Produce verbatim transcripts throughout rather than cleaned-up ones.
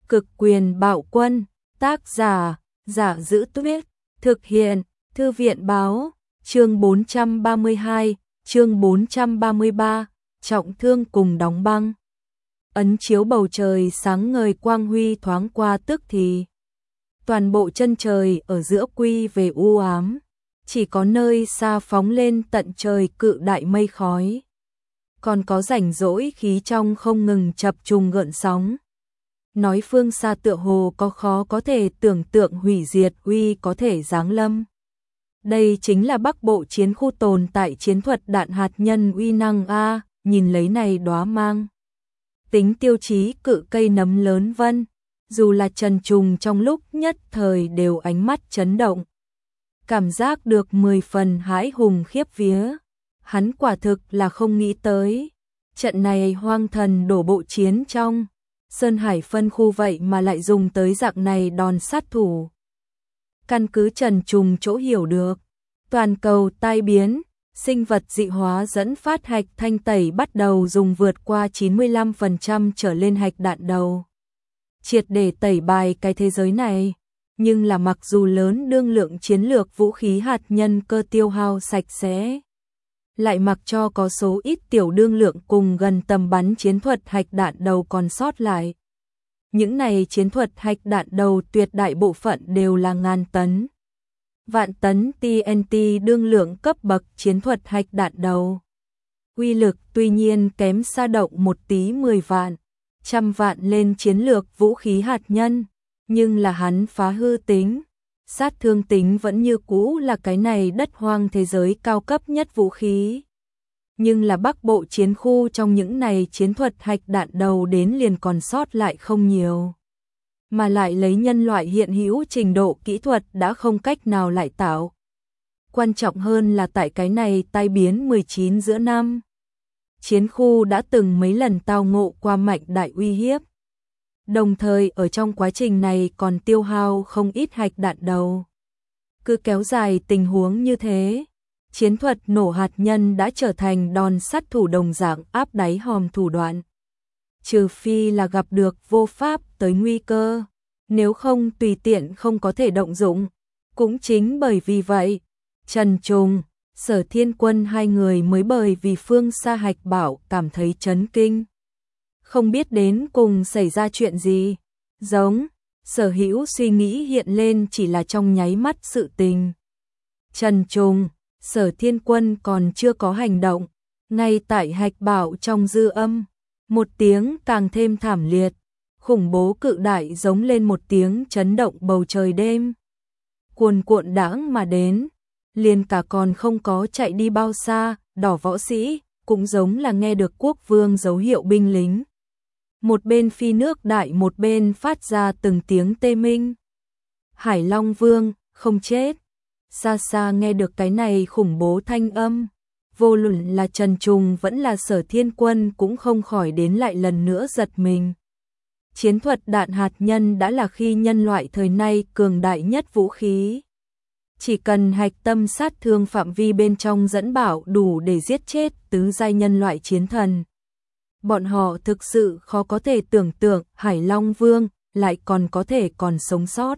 Cực quyền bạo quân, tác giả, Giả Giữ Tuyết, thực hiện, Thư viện báo, chương bốn trăm ba mươi hai, chương bốn trăm ba mươi ba, trọng thương cùng đóng băng. Ấn chiếu bầu trời sáng ngời quang huy thoáng qua tức thì. Toàn bộ chân trời ở giữa quy về u ám, chỉ có nơi xa phóng lên tận trời cự đại mây khói. Còn có rảnh rỗi khí trong không ngừng chập trùng gợn sóng. Nói phương xa tựa hồ có khó có thể tưởng tượng hủy diệt uy có thể giáng lâm. Đây chính là Bắc Bộ chiến khu tồn tại chiến thuật đạn hạt nhân uy năng a, nhìn lấy này đóa mang tính tiêu chí cự cây nấm lớn vân, dù là Trần Trùng trong lúc nhất thời đều ánh mắt chấn động. Cảm giác được mười phần hãi hùng khiếp vía, hắn quả thực là không nghĩ tới. Trận này hoang thần đổ bộ chiến trong Sơn Hải phân khu vậy mà lại dùng tới dạng này đòn sát thủ. Căn cứ Trần Trùng chỗ hiểu được, toàn cầu tai biến, sinh vật dị hóa dẫn phát hạch thanh tẩy bắt đầu dùng vượt qua chín mươi lăm phần trăm trở lên hạch đạn đầu. Triệt để tẩy bài cái thế giới này, nhưng là mặc dù lớn đương lượng chiến lược vũ khí hạt nhân cơ tiêu hao sạch sẽ, lại mặc cho có số ít tiểu đương lượng cùng gần tầm bắn chiến thuật hạch đạn đầu còn sót lại. Những này chiến thuật hạch đạn đầu tuyệt đại bộ phận đều là ngàn tấn, vạn tấn tê en tê đương lượng cấp bậc chiến thuật hạch đạn đầu. Uy lực tuy nhiên kém xa động một tí mười vạn, trăm vạn lên chiến lược vũ khí hạt nhân, nhưng là hắn phá hư tính, sát thương tính vẫn như cũ là cái này đất hoang thế giới cao cấp nhất vũ khí. Nhưng là Bắc Bộ chiến khu trong những này chiến thuật hạch đạn đầu đến liền còn sót lại không nhiều. Mà lại lấy nhân loại hiện hữu trình độ kỹ thuật đã không cách nào lại tạo. Quan trọng hơn là tại cái này tai biến mười chín giữa năm. Chiến khu đã từng mấy lần tao ngộ qua mạnh đại uy hiếp. Đồng thời ở trong quá trình này còn tiêu hao không ít hạch đạn đầu. Cứ kéo dài tình huống như thế, chiến thuật nổ hạt nhân đã trở thành đòn sát thủ đồng dạng áp đáy hòm thủ đoạn. Trừ phi là gặp được vô pháp tới nguy cơ, nếu không tùy tiện không có thể động dụng. Cũng chính bởi vì vậy, Trần Trùng, Sở Thiên Quân hai người mới bởi vì phương xa hạch bảo cảm thấy chấn kinh. Không biết đến cùng xảy ra chuyện gì, giống, sở hữu suy nghĩ hiện lên chỉ là trong nháy mắt sự tình. Trần Trùng, Sở Thiên Quân còn chưa có hành động, ngay tại hạch bảo trong dư âm, một tiếng càng thêm thảm liệt, khủng bố cự đại giống lên một tiếng chấn động bầu trời đêm. Cuồn cuộn đãng mà đến, liền cả còn không có chạy đi bao xa, đỏ võ sĩ, cũng giống là nghe được quốc vương dấu hiệu binh lính. Một bên phi nước đại một bên phát ra từng tiếng tê minh. Hải Long Vương, không chết. Xa xa nghe được cái này khủng bố thanh âm. Vô luận là Trần Trùng vẫn là Sở Thiên Quân cũng không khỏi đến lại lần nữa giật mình. Chiến thuật đạn hạt nhân đã là khi nhân loại thời nay cường đại nhất vũ khí. Chỉ cần hạch tâm sát thương phạm vi bên trong dẫn bảo đủ để giết chết tứ giai nhân loại chiến thần. Bọn họ thực sự khó có thể tưởng tượng Hải Long Vương lại còn có thể còn sống sót.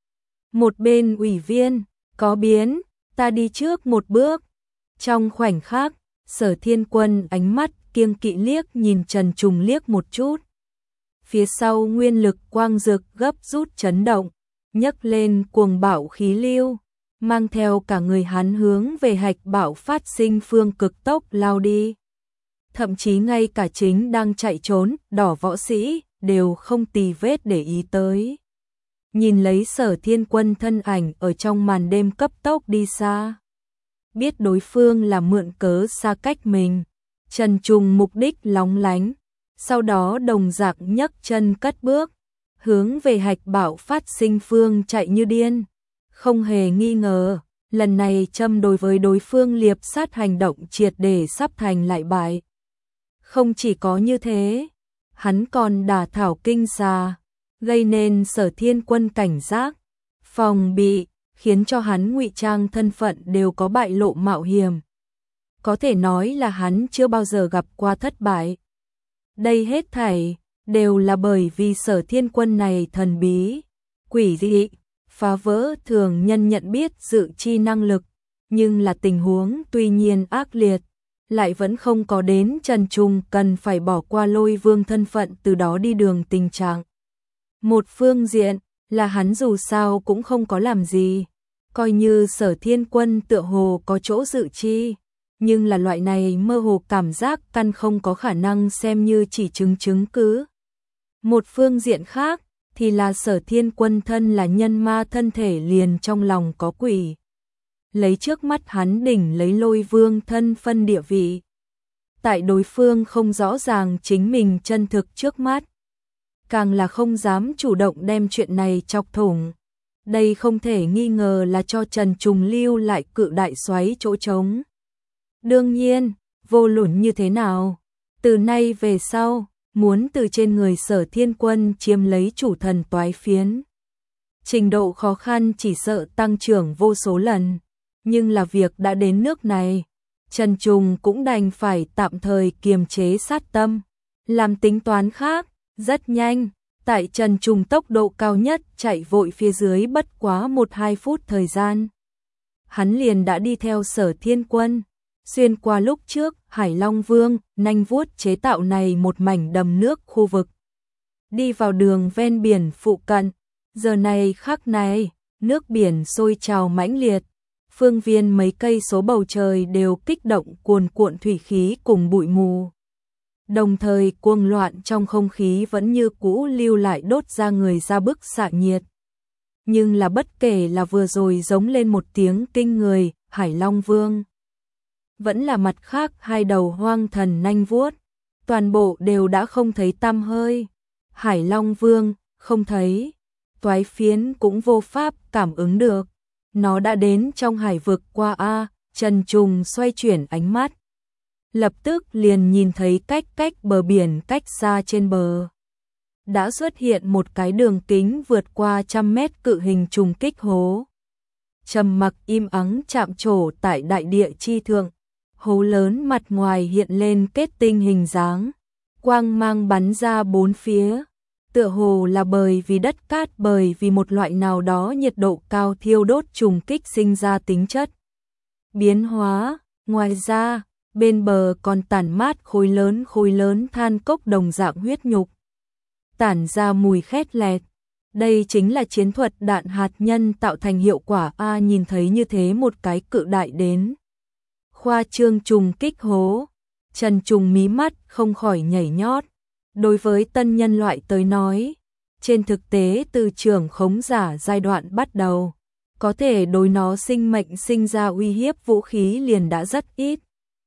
Một bên ủy viên, có biến, ta đi trước một bước. Trong khoảnh khắc, Sở Thiên Quân ánh mắt kiêng kỵ liếc nhìn Trần Trùng liếc một chút. Phía sau nguyên lực quang dực gấp rút chấn động, nhấc lên cuồng bạo khí lưu, mang theo cả người hắn hướng về hạch bảo phát sinh phương cực tốc lao đi. Thậm chí ngay cả chính đang chạy trốn, đỏ võ sĩ, đều không tì vết để ý tới. Nhìn lấy Sở Thiên Quân thân ảnh ở trong màn đêm cấp tốc đi xa. Biết đối phương là mượn cớ xa cách mình, Trần Trùng mục đích lóng lánh, sau đó đồng dạng nhấc chân cất bước, hướng về hạch bảo phát sinh phương chạy như điên. Không hề nghi ngờ, lần này châm đối với đối phương liệp sát hành động triệt để sắp thành lại bại. Không chỉ có như thế, hắn còn đả thảo kinh xà, gây nên Sở Thiên Quân cảnh giác, phòng bị, khiến cho hắn ngụy trang thân phận đều có bại lộ mạo hiểm. Có thể nói là hắn chưa bao giờ gặp qua thất bại. Đây hết thảy đều là bởi vì Sở Thiên Quân này thần bí, quỷ dị, phá vỡ thường nhân nhận biết dự chi năng lực, nhưng là tình huống tuy nhiên ác liệt, lại vẫn không có đến Trần Trùng cần phải bỏ qua Lôi Vương thân phận từ đó đi đường tình trạng. Một phương diện là hắn dù sao cũng không có làm gì, coi như Sở Thiên Quân tựa hồ có chỗ dự chi, nhưng là loại này mơ hồ cảm giác căn không có khả năng xem như chỉ chứng chứng cứ. Một phương diện khác thì là Sở Thiên Quân thân là nhân ma thân thể liền trong lòng có quỷ. Lấy trước mắt hắn đỉnh lấy Lôi Vương thân phân địa vị. Tại đối phương không rõ ràng chính mình chân thực trước mắt, càng là không dám chủ động đem chuyện này chọc thủng. Đây không thể nghi ngờ là cho Trần Trùng lưu lại cự đại xoáy chỗ trống. Đương nhiên, vô luận như thế nào, từ nay về sau, muốn từ trên người Sở Thiên Quân chiếm lấy chủ thần toái phiến. Trình độ khó khăn chỉ sợ tăng trưởng vô số lần, nhưng là việc đã đến nước này, Trần Trùng cũng đành phải tạm thời kiềm chế sát tâm, làm tính toán khác, rất nhanh. Tại Trần Trùng tốc độ cao nhất chạy vội phía dưới bất quá một hai phút thời gian. Hắn liền đã đi theo Sở Thiên Quân, xuyên qua lúc trước Hải Long Vương, nanh vuốt chế tạo này một mảnh đầm nước khu vực. Đi vào đường ven biển phụ cận, giờ này khắc này, nước biển sôi trào mãnh liệt, phương viên mấy cây số bầu trời đều kích động cuồn cuộn thủy khí cùng bụi mù. Đồng thời cuồng loạn trong không khí vẫn như cũ lưu lại đốt ra người ra bức xạ nhiệt. Nhưng là bất kể là vừa rồi giống lên một tiếng kinh người, Hải Long Vương, vẫn là mặt khác hai đầu hoang thần nanh vuốt, toàn bộ đều đã không thấy tăm hơi. Hải Long Vương, không thấy, toái phiến cũng vô pháp cảm ứng được. Nó đã đến trong hải vực qua A, Trần Trùng xoay chuyển ánh mắt. Lập tức liền nhìn thấy cách cách bờ biển cách xa trên bờ. Đã xuất hiện một cái đường kính vượt qua trăm mét cự hình trùng kích hố. Trầm mặc im ắng chạm trổ tại đại địa chi thượng. Hố lớn mặt ngoài hiện lên kết tinh hình dáng. Quang mang bắn ra bốn phía. Tựa hồ là bởi vì đất cát bởi vì một loại nào đó nhiệt độ cao thiêu đốt trùng kích sinh ra tính chất biến hóa. Ngoài ra, bên bờ còn tản mát khối lớn khối lớn than cốc đồng dạng huyết nhục, tản ra mùi khét lẹt. Đây chính là chiến thuật đạn hạt nhân tạo thành hiệu quả A. Nhìn thấy như thế một cái cự đại đến khoa trương trùng kích hố, Trần Trùng mí mắt không khỏi nhảy nhót. Đối với tân nhân loại tới nói, trên thực tế từ trưởng khống giả giai đoạn bắt đầu, có thể đối nó sinh mệnh sinh ra uy hiếp vũ khí liền đã rất ít.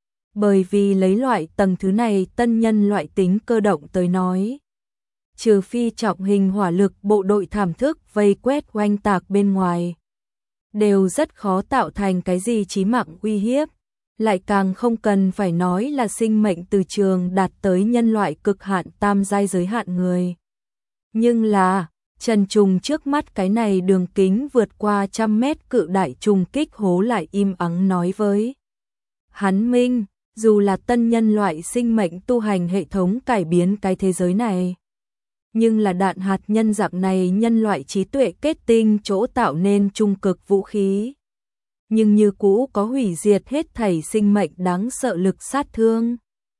Bởi vì lấy loại tầng thứ này tân nhân loại tính cơ động tới nói, trừ phi trọng hình hỏa lực bộ đội thảm thức vây quét oanh tạc bên ngoài, đều rất khó tạo thành cái gì chí mạng uy hiếp, lại càng không cần phải nói là sinh mệnh từ trường đạt tới nhân loại cực hạn tam giai giới hạn người. Nhưng là, Trần Trùng trước mắt cái này đường kính vượt qua trăm mét cự đại trùng kích hố lại im ắng nói với hắn minh, dù là tân nhân loại sinh mệnh tu hành hệ thống cải biến cái thế giới này, nhưng là đạn hạt nhân dạng này nhân loại trí tuệ kết tinh chỗ tạo nên trung cực vũ khí, nhưng như cũ có hủy diệt hết thảy sinh mệnh đáng sợ lực sát thương.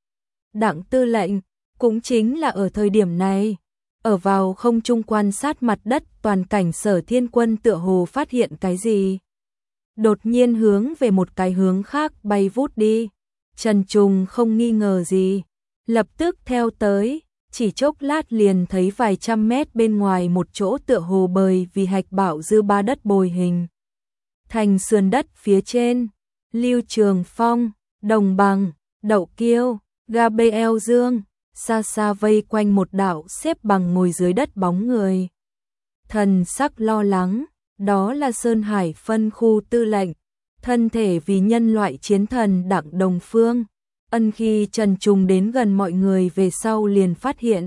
Đặng tư lệnh, cũng chính là ở thời điểm này, ở vào không trung quan sát mặt đất toàn cảnh Sở Thiên Quân tựa hồ phát hiện cái gì. Đột nhiên hướng về một cái hướng khác bay vút đi. Trần Trùng không nghi ngờ gì, lập tức theo tới, chỉ chốc lát liền thấy vài trăm mét bên ngoài một chỗ tựa hồ bời vì hạch bạo dư ba đất bồi hình. Thành sườn đất phía trên, Lưu Trường Phong, Đồng Bằng, Đậu Kiêu, Gabriel Dương, xa xa vây quanh một đạo xếp bằng ngồi dưới đất bóng người. Thần sắc lo lắng, đó là Sơn Hải phân khu tư lệnh, thân thể vì nhân loại chiến thần Đặng Đồng Phương. Ân khi Trần Trùng đến gần mọi người về sau liền phát hiện.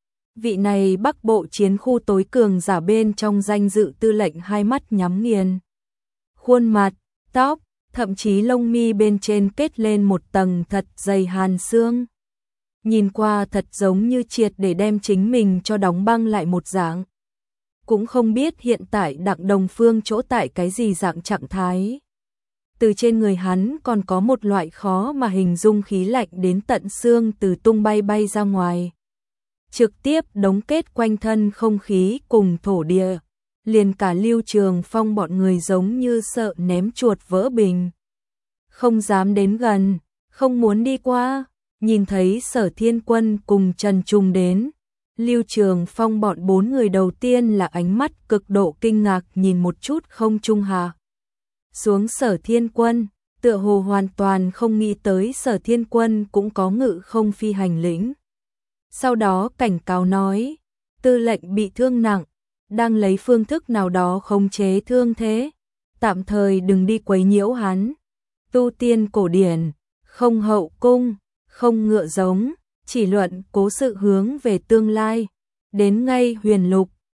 Vị này Bắc Bộ chiến khu tối cường giả bên trong danh dự tư lệnh hai mắt nhắm nghiền. Khuôn mặt, tóc, thậm chí lông mi bên trên kết lên một tầng thật dày hàn xương. nhìn qua thật giống như triệt để đem chính mình cho đóng băng lại một dạng. Cũng không biết hiện tại Đặng Đồng Phương chỗ tại cái gì dạng trạng thái. Từ trên người hắn còn có một loại khó mà hình dung khí lạnh đến tận xương từ tung bay bay ra ngoài. Trực tiếp đóng kết quanh thân không khí cùng thổ địa. Liền cả Lưu Trường Phong bọn người giống như sợ ném chuột vỡ bình. Không dám đến gần, không muốn đi qua. Nhìn thấy Sở Thiên Quân cùng Trần Trung đến. Lưu Trường Phong bọn bốn người đầu tiên là ánh mắt cực độ kinh ngạc nhìn một chút không trung hạ. Xuống Sở Thiên Quân, tựa hồ hoàn toàn không nghĩ tới Sở Thiên Quân cũng có ngự không phi hành lĩnh. Sau đó cảnh cáo nói, tư lệnh bị thương nặng, đang lấy phương thức nào đó khống chế thương thế, tạm thời đừng đi quấy nhiễu hắn. Tu tiên cổ điển, không hậu cung, không ngựa giống, chỉ luận cố sự hướng về tương lai. Đến ngay huyền lục,